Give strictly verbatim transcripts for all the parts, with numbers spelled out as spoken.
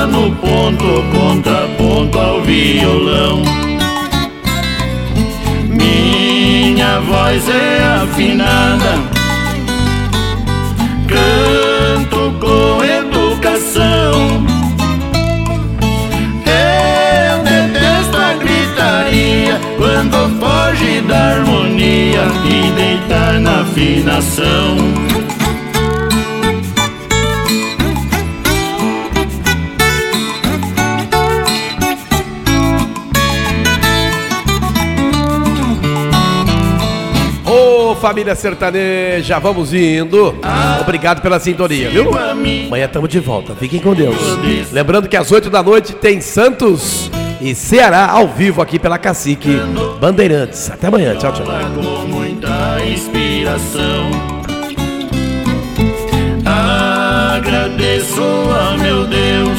está no ponto, contraponto ao violão. Minha voz é afinada, canto com educação. Eu detesto a gritaria quando foge da harmonia e deitar na afinação. Família sertaneja, vamos indo. Obrigado pela sintonia, viu? Amanhã estamos de volta, fiquem com Deus. Lembrando que às oito da noite tem Santos e Ceará ao vivo aqui pela Cacique Bandeirantes. Até amanhã, tchau, tchau. Com muita inspiração, agradeço a meu Deus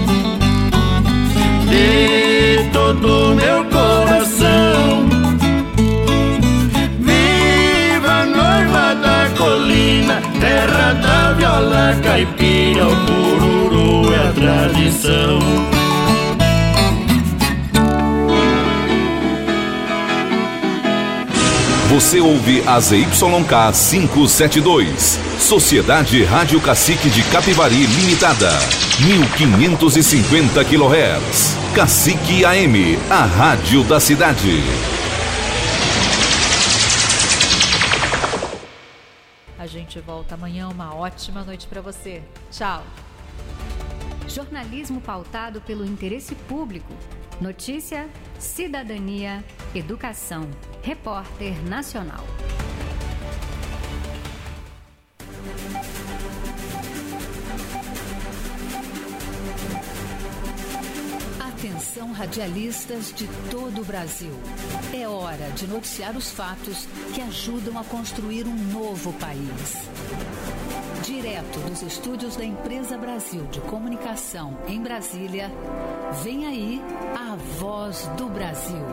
de todo meu coração. Colina, terra da viola caipira, o cururu é a tradição. Você ouve a Z Y K quinhentos e setenta e dois, Sociedade Rádio Cacique de Capivari Limitada, mil quinhentos e cinquenta quilohertz. Cacique A M, a rádio da cidade. A gente volta amanhã, uma ótima noite para você. Tchau. Jornalismo pautado pelo interesse público. Notícia, cidadania, educação. Repórter Nacional. Atenção, radialistas de todo o Brasil. É hora de noticiar os fatos que ajudam a construir um novo país. Direto dos estúdios da Empresa Brasil de Comunicação em Brasília, vem aí a Voz do Brasil.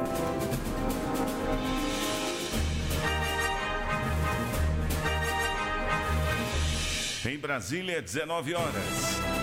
Em Brasília, dezenove horas.